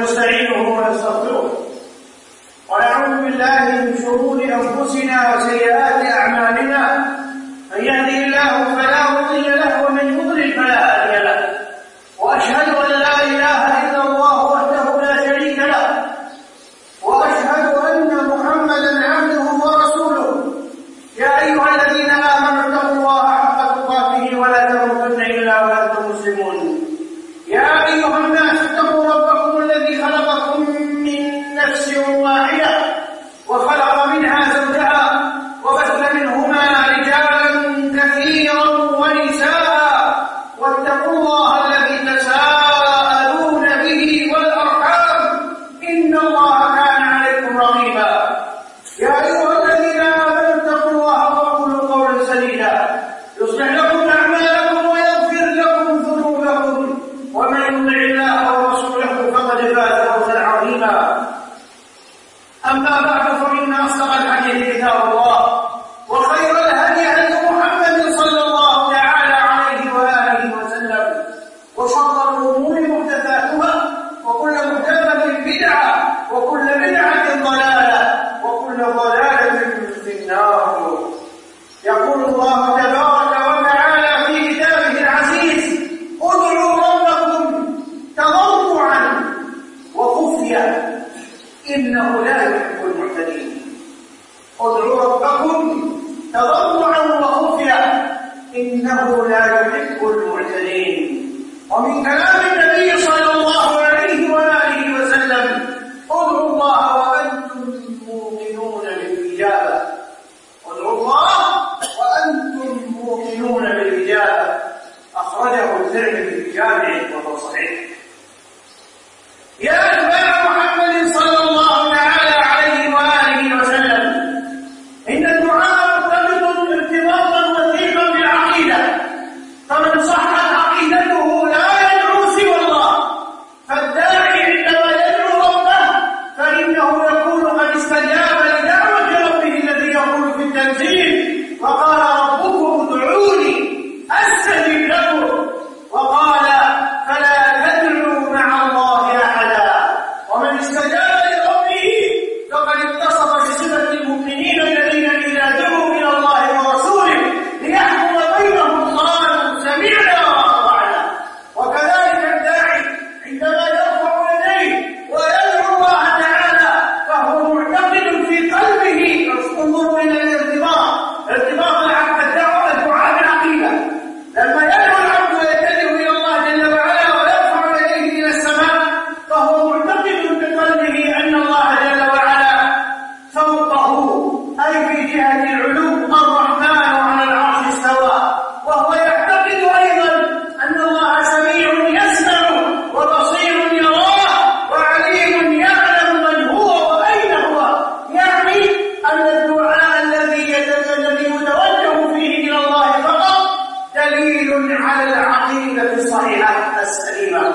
ونستعينه ونستغفره ونعوذ بالله من شرور أنفسنا وسيئات أعمالنا. من يهده الله فلا مضل له ومن يضلل فلا هادي له، وأشهد أن لا إله إلا الله وحده لا شريك له، وأشهد أن محمدا عبده ورسوله. يا أيها الذين آمنوا اتقوا الله حق تقاته ولا تموتن إلا وأنتم مسلمون. يا أيها الناس اتقوا ربكم الذي خلقكم من نفس واحدة وخلق منها زوجها وبث منهما رجالا كثيرا ونساء، واتقوا الله الذي تساءلون به والأرحام إن الله كان عليكم رقيبا. يا أيها الذين آمنوا اتقوا الله وقولوا قولا سديدا يصلح لكم أعمالكم ويغفر لكم ذنوبكم، ومن يطع الله ورسوله فقد فاز فوزا عظيما. أما بعد، فإن أصدق الحديث كتاب الله، وخير الهدي هدي محمد صلى الله تعالى عليه وآله وسلم، وشر الأمور محدثاتها، وكل محدثة بدعة، وكل بدعة ضلالة، وكل ضلالة في النار. يقول الله تبارك وتعالى في كتابه العزيز: ادعوا ربكم تضرعا وخفيا إنه لا يحب المعتدين. ادعوا ربكم تضرعا وخفيا إنه لا يحب المعتدين. ومن كلام النبي صلى الله عليه وآله وسلم: ادعوا الله وأنتم موقنون بالإجابة. ادعوا الله وأنتم موقنون بالإجابة. أخرجه الترمذي في جامعه وهو صحيح. يا أتباع محمد صلى الله تعالى عليه وآله وسلم، إن الدعاء مرتبط ارتباطا وثيقا بالعقيدة، فمن صحت عقيدته لا يدعو سوى الله. فالداعي عندما يدعو ربه فإنه يكون قد استجاب لدعوة ربه الذي يقول في التنزيل: وقال ربكم ادعوني أستجب لكم، وقال فلا تدعوا مع الله أحدا. ومن استجاب لربه فقد اتصف بصفة المؤمنين الذين إذا دعوا إلى الله ورسوله ليحكم بينهم قالوا سمعنا وأطعنا. وكذلك الداعي عندما يرفع يديه ويدعو الله تعالى فهو معتقد في قلبه. انظروا إلى ارتباط الدعوة بالعقيدة. لما يدعو العبد ويتجه إلى الله جل وعلا ويرفع يديه إلى السماء فهو معتقد بقلبه أن الله جل وعلا فوقه، أي في جهة العلو. الرحمن على العرش استوى. وهو يعتقد أيضا أن الله سميع يسمع وبصير يراه وعليم يعلم من هو وأين هو. يعني أن الدعاء الذي يتوجه فيه إلى الله فقط دليل على العقيدة الصحيحة السليمة.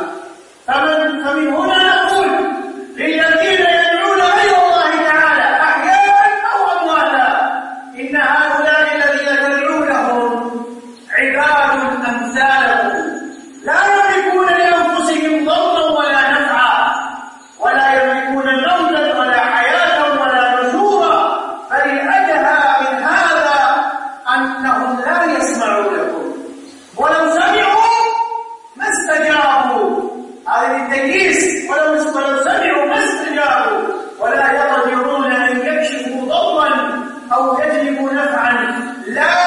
فمن هنا نقول للذين يدعون غير الله تعالى أحياء أو أمواتا: إن هؤلاء الذين تدعونهم عباد أمثالكم، لا يملكون لأنفسهم ضرا ولا نفعا، ولا يملكون موتا ولا حياة ولا نشورا، بل الأدهى من هذا أنهم لا يسمعونكم، ولو سمعوا ما استجابوا. هذا التكييس: ولو سمعوا ما استجابوا، ولا يقدرون أن يكشفوا ضرا أو يجلبوا نفعا لا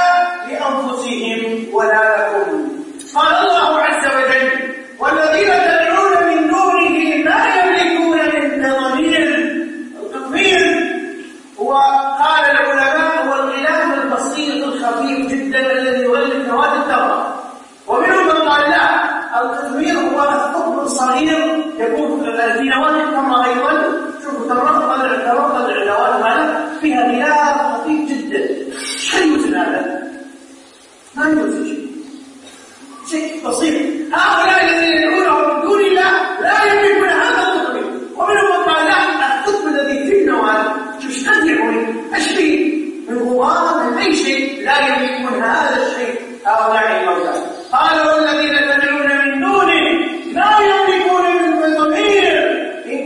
لأنفسهم ولا لكم. قال الله عز وجل: والذين تدعون من دونه لا يملكون من تضمير. التضمير هو، قال العلماء، هو الغلاف البسيط الخفيف جدا الذي يغلف نواة التمر. ومنهم من قال لا، التضمير هو الثقب الصغير يكون في نواة التمر أيضا. شوفوا تمرات النواة هذا فيها غلاف خفيف جدا. ايش يوزن هذا؟ ما يوزن شيء بسيط. هؤلاء الذين يدعونهم من دون الله لا يملكون هذا التضمير. ومنهم من قال لا، الثقب الذي في النواة مش قد يعوني أشبه من غبار من أي شيء، لا يملكون هذا الشيء هؤلاء الموتى. قال: والذين تدعون من دونه لا يملكون من تضمير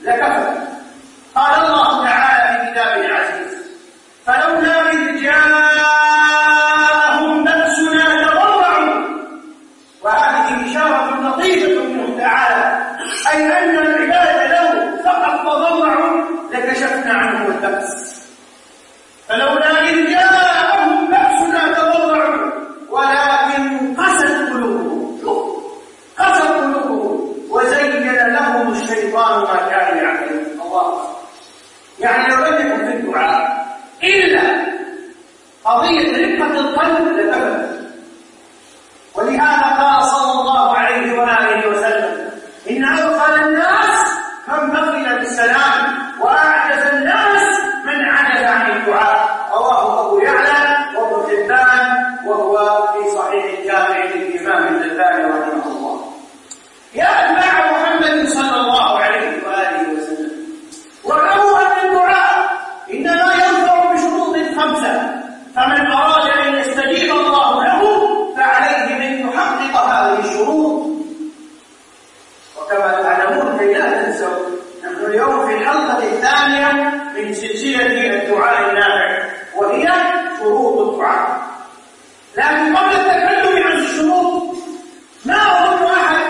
لكفى. قال الله تعالى في كتابه العزيز: فلولا إذ جاءهم بأسنا تضرعوا. وهذه إشارة لطيفة منه تعالى، أي أن العباد لو فقط تضرعوا لكشفنا عنهم البأس. فلولا إذ جاءهم بأسنا تضرعوا ولكن قست قلوبهم وزين لهم الشيطان ما كانوا يعملون. الله يعني لو لم يكن في الدعاء إلا قضية رقة القلب لكفى. ولهذا قال صلى الله عليه وآله وسلم: إن أبخل الناس من بخل بالسلام وأعجز الناس من عجز عن الدعاء. رواه أبو يعلى وابن حبان وهو في صحيح الجامع للإمام الألباني رحمه الله. يا أتباع محمد صلى الله عليه وآله وسلم، واعلموا أن الدعاء إنما ينفع بشروط 5، فمن أراد أن يستجيب الله له فعليه أن يحقق هذه الشروط. وكما تعلمون كي لا تنسوا، نحن اليوم في الحلقة الثانية من سلسلة الدعاء النافع، وهي شروط الدعاء. لكن قبل التكلم عن الشروط، ما أظن أحد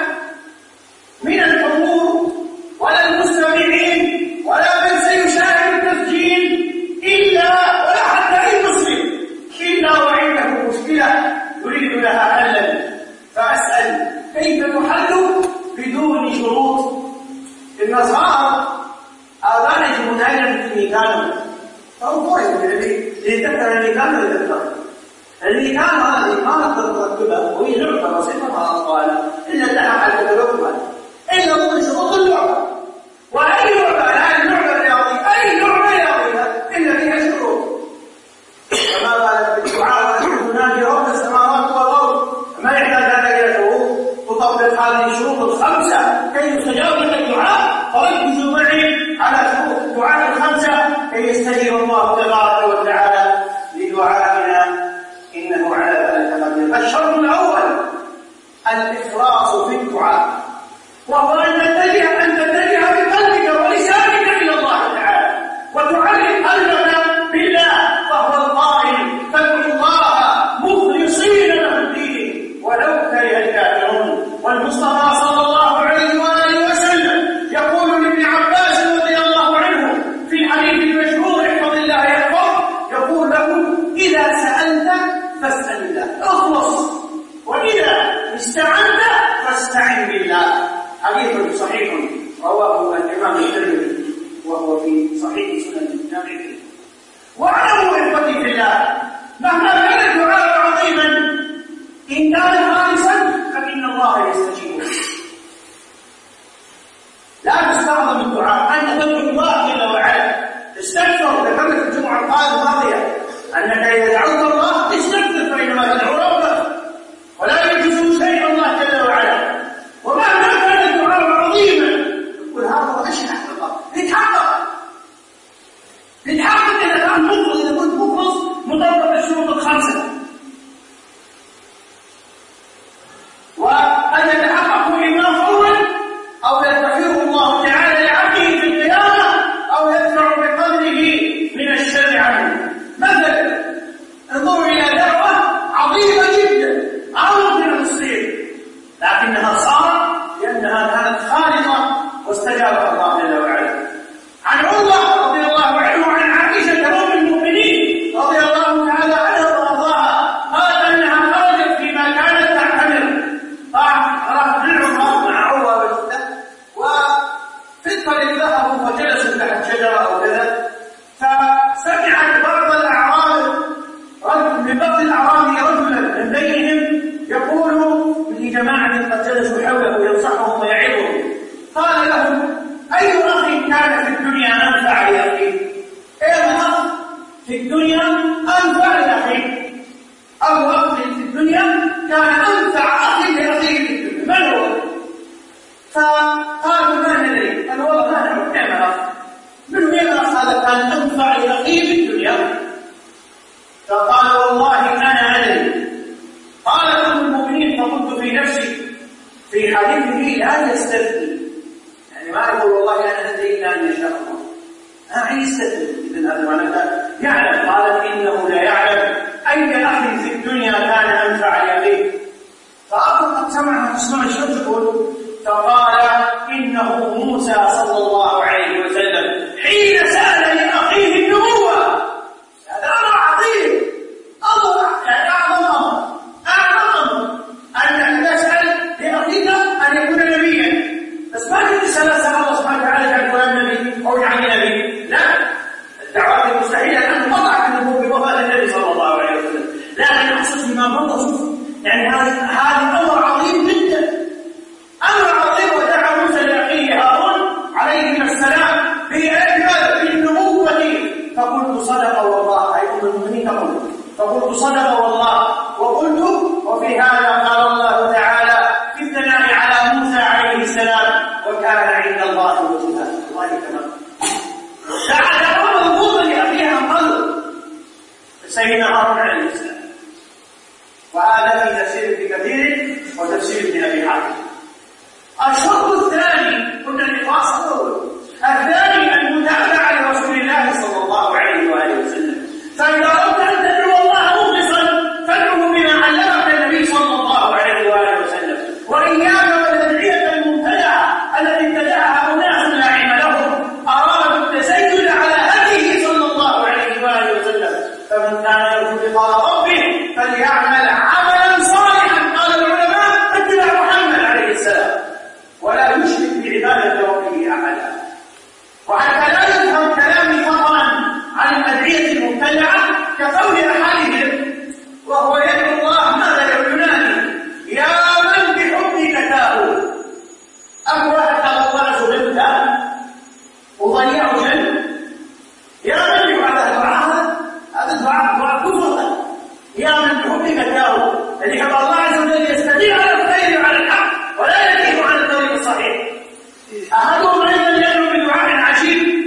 من الحضور ولا المستمعين ولا من سيشاهد التسجيل ولا حتى أي مسلم إلا وعنده مشكلة يريد لها حلا. فأسأل: كيف تحل بدون شروط؟ النصارى أظن يجب أن يكون ميكانو أو قوي اللي تذكر الميكانو يذكر الميكانو. هذه كانت تركبها وهي لعبة بسيطة مع الأطفال، إلا تلعب على التلوث إلا ضمن شروط اللعبة. وأي لعبة، لا اللعبة الرياضية، أي لعبة رياضية إلا فيها شروط. كما قال في الدعاء: ونادي رب السماوات والأرض. ما يحتاج هذا إلى شروط. تطبق هذه الشروط 5 كي يستجاب لك الدعاء. فركزوا معي على شروط الدعاء 5 كي يستجيب الله تبارك وتعالى لدعائنا، إنه على ذلك قدير. الشرط الأول الإخلاص في الدعاء، وهو أن تتجه بقلبك ولسانك إلى الله تعالى، وتعلق قلبك بالله، فهو القائل: فاتقوا الله مخلصين له الدين ولو كره الكافرون. والمصطفى صلى الله عليه وآله وسلم يقول لابن عباس رضي الله عنه في الحديث المشهور: احفظ الله يحفظك، يقول له: إذا سألت فاسأل الله، اخلص، وإذا استعنت فاستعن بالله. حديث صحيح رواه الإمام الترمذي وهو في صحيح سنن الجامع. واعلموا إخوتي في الله، مهما كان الدعاء عظيما إن كان خالصا فإن الله يستجيبه. لا تستعظم الدعاء، أنت تدعو الله جل وعلا، استغفر. ذكرنا في الجمعة الماضية أنك إذا دعوت الله استغفر، فإنما تدعو ربك ولا يجوز شيء الله جل وعلا. ومهما كان الدعاء عظيما يقول: هذا أشهد الله. لتحقق إذا كان مخلص، إذا كنت مخلص مطابق الشروط 5. وأن يتحقق إما فورا أو يستغفره الله تعالى لعبده في القيامة أو يدفع بقدره من الشر عنه. مثلا انظروا إلى دعوة عظيمة جدا عرض من المسلمين، لكنها صارت لأنها كانت خالصة واستجاب الله جل وعلا. عن عروة رضي الله عنه وعن عائشة أم المؤمنين رضي الله تعالى عنها وأرضاها قالت أنها خرجت فيما كانت تعتمر. راحت للعمرة مع عروة وجدة، وفي الطريق ذهبوا فجلسوا تحت شجرة أو كذا، فسمعت بعض الأعراب من بعض الأعراب رجلا من بينهم يقول لجماعة قد جلسوا حوله ينصحهم ويعظهم، قال لهم: أي أخ كان في الدنيا أنفع لأخيه؟ أي أخ في الدنيا أنفع لأخيه؟ أو أخ في الدنيا كان أنفع أخي لأخيه في الدنيا، من هو؟ فقالوا: ما ندري. قالوا: والله ما نعرف. نعم أخ. من وين أخ هذا كان أنفع لأخيه في الدنيا؟ فقال: والله أنا أدري. قال أم المؤمنين: فقلت في نفسي، في حديثه لا يستثني، يعني ما يقول والله أنا أدري إلا يستدل إذن هذا معناه يعلم. قالت إنه لا يعلم أي أخ في الدنيا كان أنفع لأبيه. فأخذ قد سمعها تسمع شو تقول؟ فقال إنه موسى صلى الله عليه وسلم حين سأل لأخيه النبوة. هذا أمر عظيم، أمر يعني أعظم أمر أنك تسأل لأخيك أن يكون نبيا. بس ما كنت تسأل الله سبحانه وتعالى أن يكون نبي أو يعني نبي، لا، الدعوات المستحيلة أن تضع النبوة بوفاة النبي صلى الله عليه وسلم، لكن أخصص بما مضى. يعني هذا أمر عظيم جدا، أمر عظيم. ودعا موسى لأخيه هارون عليه السلام بالنبوة. فقلت صدق والله، أي أم المؤمنين تقول فقلت صدق والله وقلت. وفي هذا قال الله تعالى في الثناء على موسى عليه السلام وكان عند الله وجها. الله تمام. دعا موسى لأخيه عن قلب سيدنا هارون عليه السلام. وهذا في تفسير ابن كثير وتفسير ابن أبي حاتم. الشرط الثاني قلنا النقاص الأول، الثاني المتابعة لرسول الله صلى الله عليه وآله وسلم. فإذا أردت أن تدعو الله مخلصا فادعه بما علمك النبي صلى الله عليه وآله وسلم، وإياك والأدعية المبتدعة التي ابتدعها أناس لا علم لهم أرادوا التسيد على هديه صلى الله عليه وآله وسلم. فمن كان يرجو لقاء ربه فليعمل عملا صالحا. قال العلماء اتبع محمد عليه السلام ولا يشرك بعبادة ربه أحدا. وحتى لا يفهم كلامي فضلا عن الأدعية المبتدعة كقول أحدهم وهو يدعو الله ماذا يقولان يا من بحبك تاه. أبو واحد قال الله زغلت وضيع جنة. يا من يفعل هذا الدعاء كفر. يا من بحبك تاه، الذي حب الله عز وجل يستطيع على الخير وعلى الحق ولا يدعو على الطريق الصحيح. أحدهم أيضا يدعو بدعاء عجيب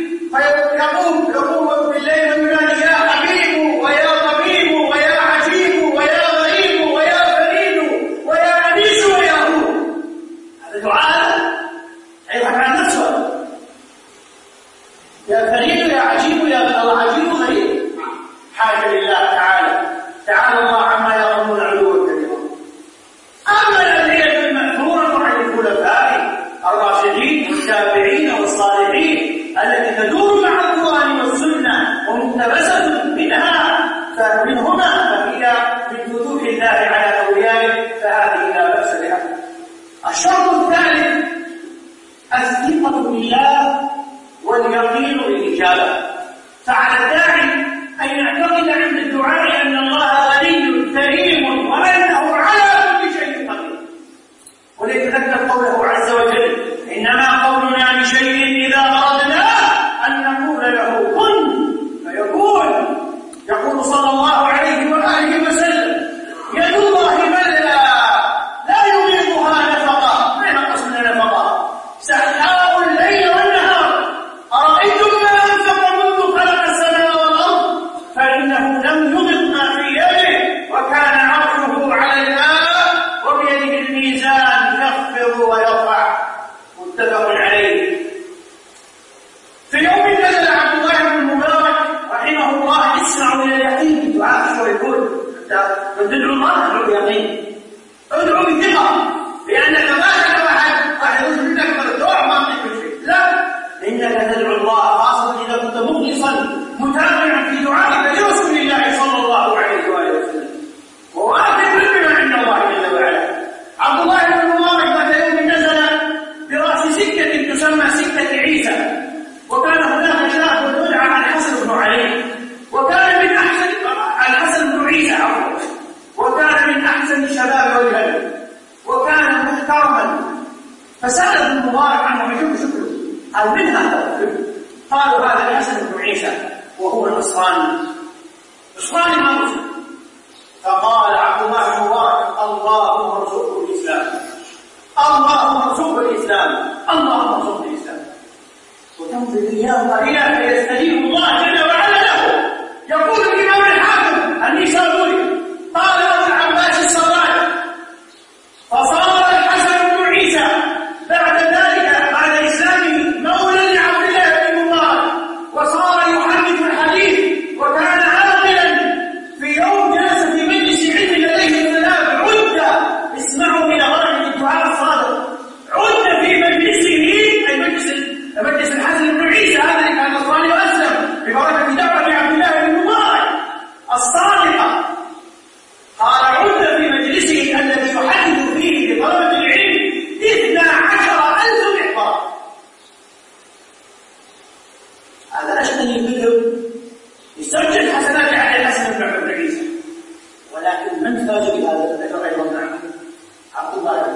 فيقوم بالليل وينادي يا حبيب ويا طبيب ويا عجيب ويا غريب ويا فريد ويا أنيس ويا هو. هذا دعاء يضحك عن نفسه. يا فريد يا عجيب يا عجيب غريب. حاجة لله تعالى الله عما يرون العلو الكبير. أما الأدعية المأثورة عن الخلفاء الراشدين والتابعين والصالحين التي تدور مع القرآن والسنة ومقتبسة منهما فهي من فتوح الله على أوليائه، فهذه لا بأس بها. الشرط الثالث الثقة بالله واليقين بالإجابة. فعلى الداعي أن يعتقد عند الدعاء أن الله غني كريم وأنه على كل شيء قدير، وليتذكر قوله عز وجل إنما قولنا لشيء إذا أردناه أن نقول له كن فيكون. يقول صلى الله عليه وآله وسلم يد الله ملأ لا يغيضها نفقة. ما ينقص من نفقة؟ سحاب الليل والنهار. أرأيتم ما أنفق منذ خلق السماء والأرض فإنه لم يغض ما في يده وكان عرشه على الماء وبيده الميزان يخفض ويرفع. متفق عليه. في يوم نزل عبد الله بن المبارك رحمه الله اسمعوا الى اليقين بالدعاء. شو يقول؟ تدعو الله ادعو بيقين، ادعو بثقه، لانك ما تدعو واحد يقول منك الدعاء ما تقول شيء، لا، انك تدعو الله خاصه اذا كنت مخلصا متابعا في دعائك لرسول الله صلى الله عليه واله وسلم وواثق بما عند الله جل وعلا. عبد الله بن المبارك ذات يوم نزل براس سكه تسمى سكه عيسى، وكان هناك شاب يدعى الحسن بن علي، وكان من احسن الحسن بن عيسى وكان من احسن شباب وجهه وكان محترما. فسال ابن المبارك عنه يحب شكره، قال من هذا؟ قالوا هذا الحسن بن عيسى وهو نصراني ما مسلم. فقال عبد الله بن المبارك اللهم ارزقه الاسلام، اللهم ارزقه الاسلام، اللهم ارزقه الاسلام. وتنظر اياه قليلا فيستجيب الله جل وعلا له. يقول الامام الحاكم النيسابوري قال ابو العباس الصراعي فصار الحسن بن عيسى بعد ذلك بعد اسلامه مولى لعبد الله بن المبارك، وصار هذا أشتهي الذكر يسجل حسنات على الحسن بن عيسى، ولكن من فاز بهذا الذكر أيضا معه؟ عبد الله بن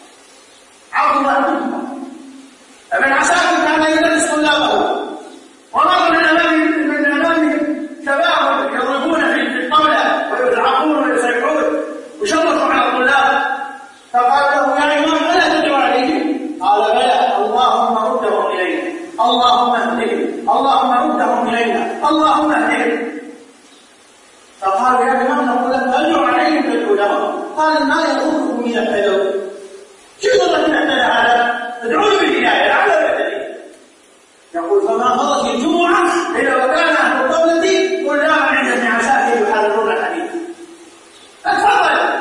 عمر. فمن عساكر كان يدرس طلابه، ومر من أمامهم شباب يضربون في الطاولة ويلعبون ويصيحون وشرطوا على الطلاب، فقال له يا إمام ألا تدعو عليهم؟ قال بلى، اللهم ردهم إلينا، اللهم اهدهم، اللهم ردهم إلينا، اللهم اهدهم. فقالوا يا إمام نقول لك أدعو عليهم تدعو لهم. قال ما يضركم إذا اهتدوا؟ شو ضرك إن اهتدى هذا؟ ادعوا بالهداية على بدنه. يقول فما مضت الجمعة إلا وكان أهل الطاولة كلها عند ابن عساكر يحررون الحديث. اتفضل.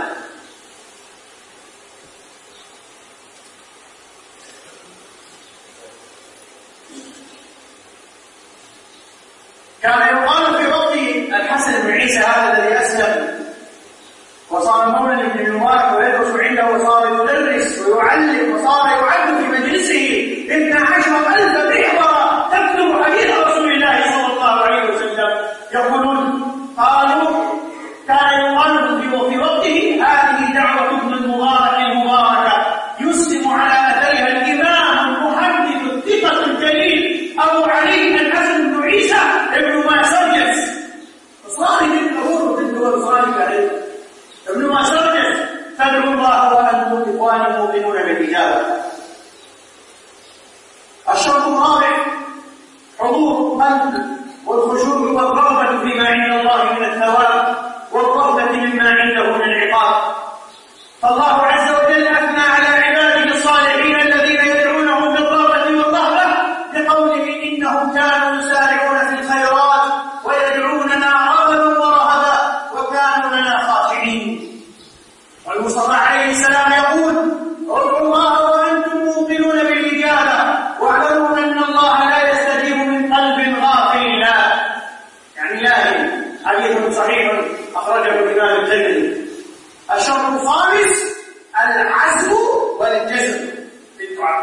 كان يقال في وقت الحسن بن عيسى هذا الذي أسلم وصار مولى لابن المبارك ويدرس عنده وصار يدرس ويعلم وصار يعد في مجلسه 12,000 محبرة تكتب حديث رسول الله صلى الله عليه وسلم. يقولون قالوا كان يقال في وقته هذه دعوة ابن المبارك المباركة يسلم على أثرها الإمام المحدث الثقة الجليل أبو علي الحسن بن عيسى ابن ماسرجس صاحب الظهور بالدول صالحة ابن ماسرجس. تدعو الله وأنتم إخوان مؤمنون بالإجابة. الشرط الرابع حضور القلب والخشوع والرغبة فيما عند الله من الثواب والرغبة مما عنده من العقاب. فالله عز وجل أثنى على عباده الصالحين الذين يدعونهم بالرغبة والرهبة بقوله إنهم كانوا يسارعون في الخيرات ويدعوننا رغبا ورهبا وكانوا لنا خاشعين. والمصطفى عليه السلام يقول ادعوا الله وأنتم موقنون بالإجابة واعلموا أن الله لا يستجيب من قلب غافل لا، يعني لاهي. حديث صحيح أخرجه الإمام الترمذي. الشرط الخامس العزم والجزم بالدعاء.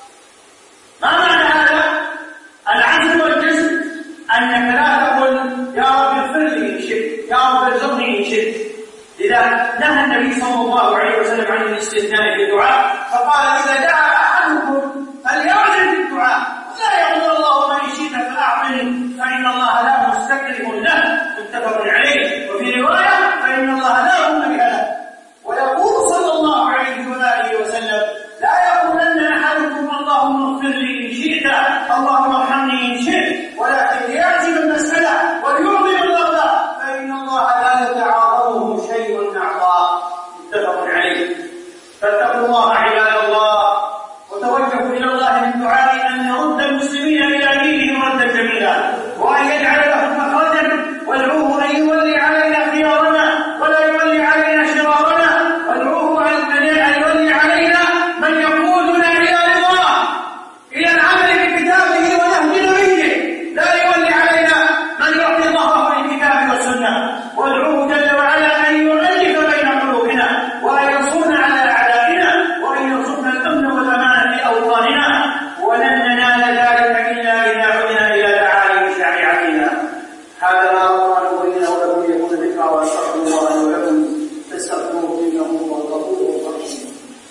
ما معنى هذا؟ العزم والجزم أنك لا تقول يا رب اغفر لي إن شئت، يا رب ارزقني إن شئت. لذا نهى النبي صلى الله عليه وسلم عن الاستثناء في الدعاء، فقال إذا دعا أحدكم فليعزم في الدعاء، لا يقول اللهم إن شئت فأعطني فإن الله لا مستكرم له، متفق عليه. وفي رواية فإن الله لا يؤمن بهذا. ويقول صلى الله عليه وآله وسلم لا يقولن أحدكم اللهم اغفر لي إن شئت، اللهم ارحمني إن شئت، ولكن ليعزم المسألة وليعظم الرغبة فإن الله لا يتعاظمه شيء أعطاه، متفق عليه. فاتقوا الله عباد الله وتوجهوا إلى الله بالدعاء أن نرد المسلمين إلى دينهم ردا جميلا، وأن يجعل لهم مخرجا، وادعوه أن يولي علينا خيارنا ولا يولي علينا شرارنا، وادعوه أن يولي علينا من يقودنا إلى رضاه، إلى العمل بكتابه ونهج نبيه، لا يولي علينا من يعطي ظهره للكتاب والسنة. وادعوه جل وعلا أن يؤلف بين قلوبنا وأن ينصرنا على أعدائنا وأن يرزقنا الأمن والأمان في أوطاننا، ولن ننال ذلك إلا إذا عدنا إلى تعاليم شريعتنا. هذا ما أقوله لنا ولكم يكون ذكرى، وأستغفر الله ولكم فاستغفروه إنه هو الغفور الرحيم.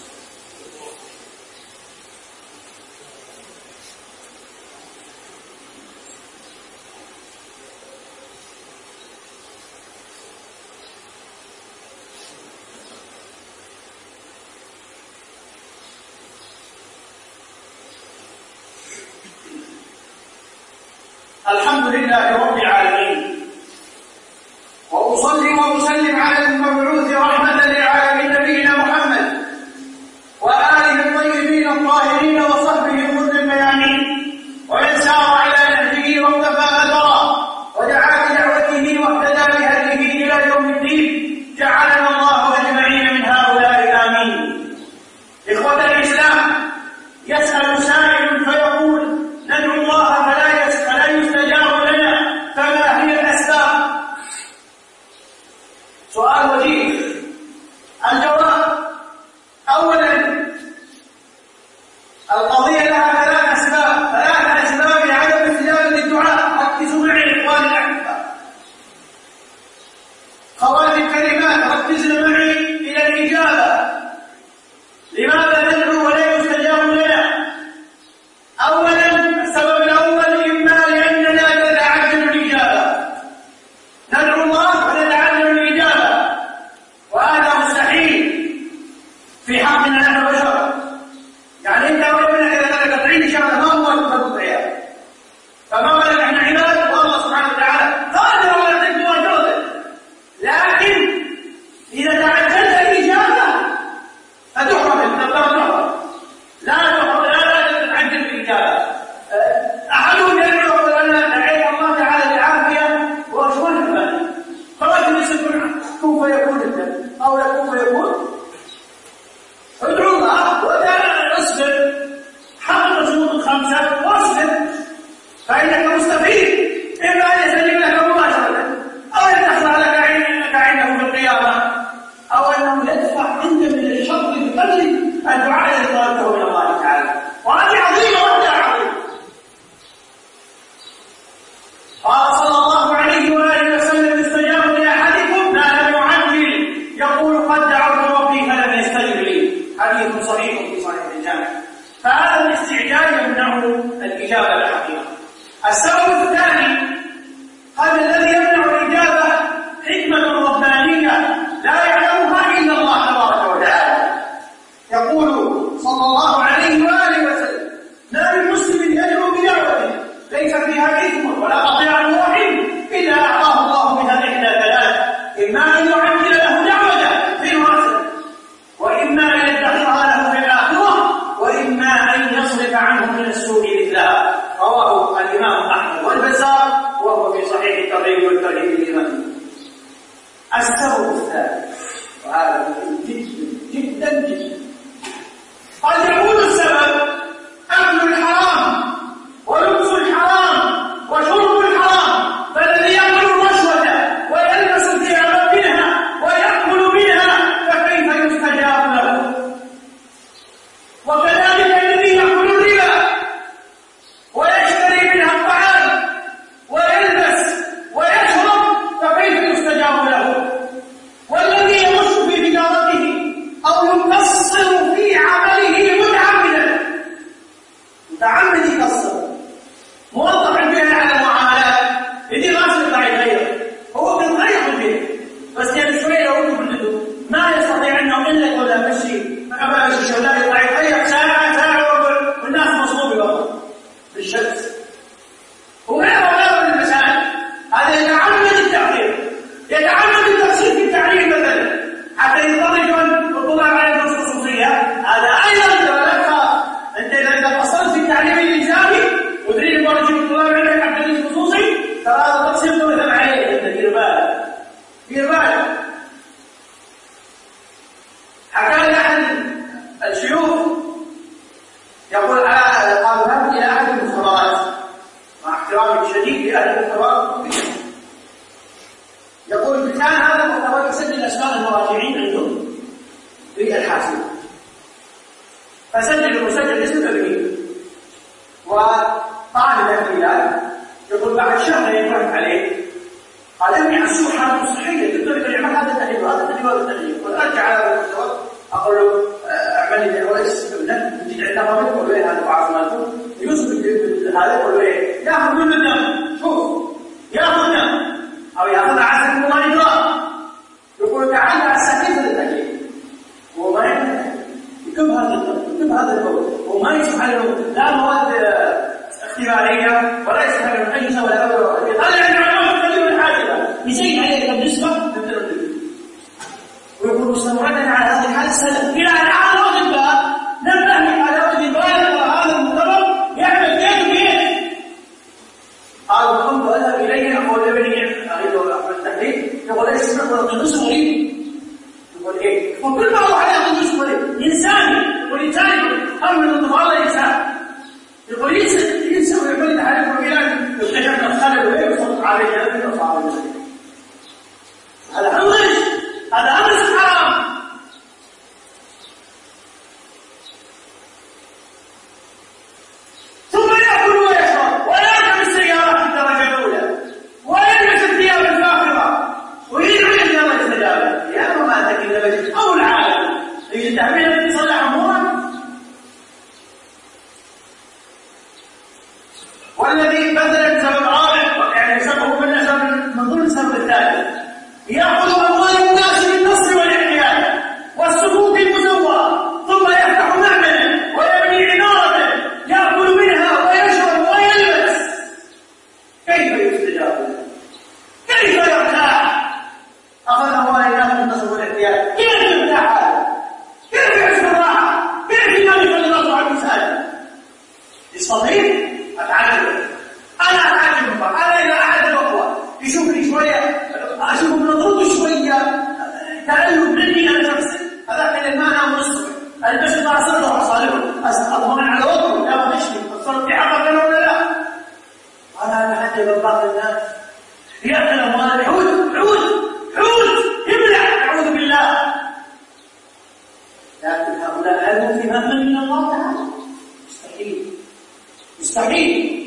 الحمد لله رب العالمين، وأصلي وأسلم على المبعوث رحمة للعالمين نبينا محمد وآله الطيبين الطاهرين وصحبه الغر الميامين، ومن سار على نهجه واقتفى أثره ودعا بدعوته واهتدى بهديه إلى يوم الدين. جعلنا الله أجمعين من هؤلاء آمين. إخوة الإسلام، يسأل سائل فيقول ندعو الله فلا يستجاب لنا، فما هي الأسباب؟ سؤال وجيه فإنك مستفيد، إما أن يستجيب لك مباشرة، أو أن تخضع لك عنده في القيامة، أو أنه يدفع عنك من الشر بقدر الدعاء الذي طلبته من الله تعالى. وهذه عظيمة وحدها عظيمة. قال صلى الله عليه وآله وسلم: استجاب لأحدكم ما لم يعجل، يقول قد دعوت ربي فلم يستجب لي. حديث صحيح في صحيح الجامع. فهذا الاستعجال يمنع الإجابة الحقيقة. السبب الثاني هذا الذي يمنع الإجابة حكمة ربانية لا يعلمها إلا الله تبارك وتعالى. يقول صلى الله عليه وآله وسلم: ما من مسلم يدعو بدعوة ليس فيها إثم ولا قطيعة رحم إلا أعطاه الله بها إحدى ثلاث: إما أن يعجل له دعوة في رأسه، وإما أن يدخرها له في الآخرة، وإما أن يصرف عنه من السوء مثلها. رواه الإمام أحمد والبزار وهو في صحيح الترغيب والترهيب للإمام. السبب الثالث، وهذا جدا جدا، قد يكون السبب أكل الحرام ولبس الحرام وشرب الحرام، فالذي يأكل الرشوة ويلبس الثياب منها ويأكل منها فكيف يستجاب له؟ وكذلك الذي يأكل الربا ويشتري منها الطعام ويلبس ويشرب فكيف يستجاب له؟ والذي يمش في تجارته أو يقصر في عمله متعمد يقصر، موظف عندنا على المعاملات يدي راس يطلع يغير، هو بيضيع البيت بس يعني شويه لو ولده ما يستطيع انه الا ولا مشي قبل الشغلات يطلع يغير ساعه والناس مصروفه بقى بالشمس وغيره من المسائل. هذا يتعمد التعليم، يتعمد التقصير في التعليم مثلا حتى يضطر الطلاب على دروس خصوصيه. هذا ايضا انت اذا قصرت في التعليم الالزامي وتريد تجيب الطلاب عندك حتى تدريس خصوصي، ترى هذا تقصير توثق عليك. انت دير بالك دير بالك. حكى لي احد الشيوخ يقول قال ذهبت الى احد المختبرات مع احترامي الشديد لاهل المختبرات، يقول كان هذا المختبر يسجل اسماء المراجعين عندهم في الحاسوب، فسجل المسجل اسم ابني وطالب الهلال. يقول بعد شهر ينفرد عليه قال ابني عسوه حالته الصحيه تقدر يعمل هذا التحليل وهذا التحليل وهذا التحليل. وارجع على المستوى اقول له اعمل لي رئيس ابنك تجي عندنا رابط اقول له هذا بعض مالته يوسف هذا اقول له ياخذ من الدم، شوف ياخذ دم او ياخذ عسل من الله. يقول تعال على السكين للتحليل هو ما يعمل يكب هذا البول وما يسمح له لا مواد اختباريه ولا يسمح له اجهزه ولا ابدا، يطلع المعلومات كثير من حاجه يزيد عليه بالنسبه ويقول مستمرا على هذه الحاله سنه الى ان على وجه الباب نبه على وجه الباب وهذا المختبر يعمل كيف بيده. قال كنت اذهب اليه اقول ابني اريد التحليل يقول ليس القدس مريض. يقول ايه؟ وكل ما هو عليه القدس مريض انساني والانسان امر الطفاله انسان. يقول ينسى ويعمل عليه الوكيلات يكتشف الخلل ويبسط عليه جنبه وصعب المسلمين. هذا امر حرام. ثم ياكل ويشرب ويركب السيارات في الدرجه الاولى ويلبس الثياب الفاخره ويريد ان يلا يستجاب يا ما تكلمت او العالم يجي تعمل تصلح امورك. والذي بذل بسبب رابع يعني سببه من ضمن السبب الثالث ياخذ اموال الناس بالنصر والاحتيال والسقوط المزوره ثم يفتح معملا ويبني عماره ياكل منها ويشرب ويلبس. كيف يستجاب له؟ كيف يرتاح؟ اخذ اموال الناس بالنصر والاحتيال كيف يرتاح هذا؟ كيف يعيش بالراحه؟ كيف ينام في الارض على المساجد؟ يستطيع؟ أنا أتعجب منه. أنا إذا أحد الأخوة يشوفني شوية أشوفه من نظرته شوية حتى يبقى الناس يأكل أموال حوت يبلع، أعوذ بالله. لكن هؤلاء هل في هم من الله تعالى؟ مستحيل.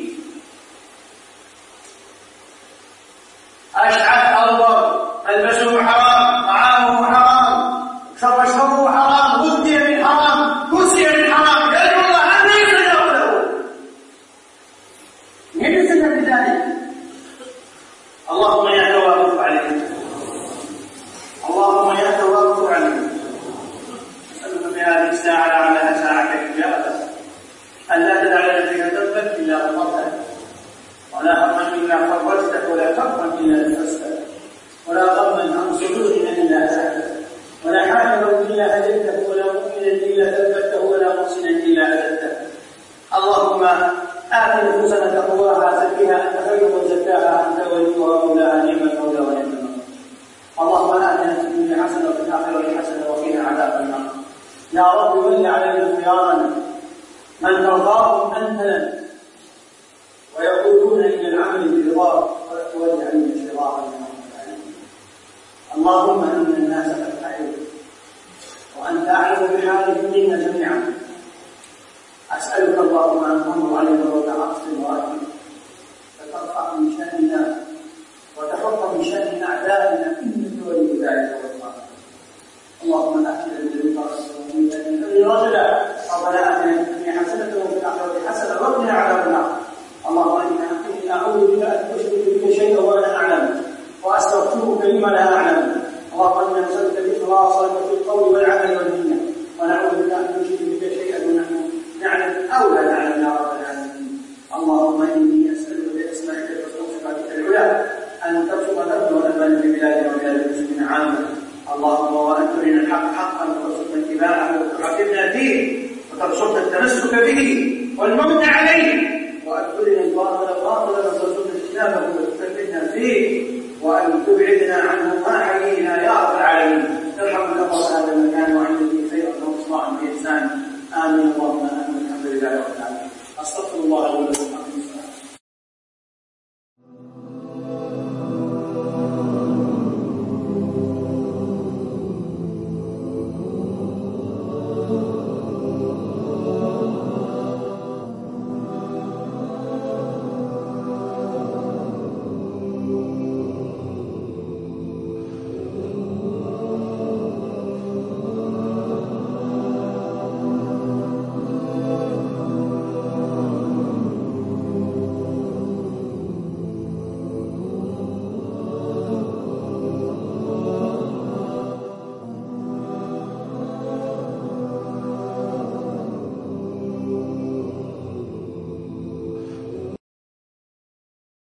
أشعث أغبر، ملبسه حرام، طعامه حرام، شربه حرام، غذي من حرام، كسي من حرام، يدعو الله أن يستجاب له. من يستجاب بذلك؟ اللهم يا تواب عليه، اللهم يا تواب عليه. أسألك في هذه الساعة لعلها ساعة إجابة، أن لا تدع لنا فيها ذنبا إلا غفرته، ولا هما إلا فرجته، ولا كربا إلا نفسته، ولا غما عن صدورنا إلا أزعته، ولا حاكما إلا هديته، ولا مؤمنا إلا ثبته، ولا محسنا إلا أجدته. اللهم آت نفوسنا تقواها، زكها أنت خير من زكاها، أنت وليها مولاها، نعم المولى ونعم النصير. اللهم آتنا في الدنيا حسنة وفي الآخرة حسنة وقنا عذاب النار. يا رب ول علينا خيارنا من ترضاهم أنت لنا، ويقولون إلى العمل برضاك، ولا تولي علينا شرارا من العالمين. اللهم إن الناس قد تعبوا، وأنت أعلم بحالهم منا جميعا. أسألك اللهم أن تنظر علينا وتعطف وأكرم، فترفع من شأننا وتحط من شأن أعدائنا، إنك ولي ذلك والقادر. اللهم أهدنا بالذي رجلا، ربنا آتنا في الدنيا حسنة وفي الآخرة حسنة وقنا عذاب النار. اللهم إني أعوذ بك أن أشرك بك شيئا وأنا أعلم، وأستغفرك لما لا أعلم. اللهم إنا نسألك الإخلاص في القول والعمل والنية، ونعوذ بك أن نشرك بك شيئا ونحن نعلم أو لا نعلم يا رب العالمين. اللهم إني أسألك بأسمائك الحسنى وصفاتك العلى أن تبسط ذنبنا في بلادنا وبلاد المسلمين عامة. اللهم وأن ترنا الحق حقا وترزقنا اتباعه، وتعافنا فيه، وترزقنا التمسك به والموت عليه، وأن ترنا الباطل باطلا وترزقنا اجتنابه، وتثبتنا فيه، وأن تبعدنا عنه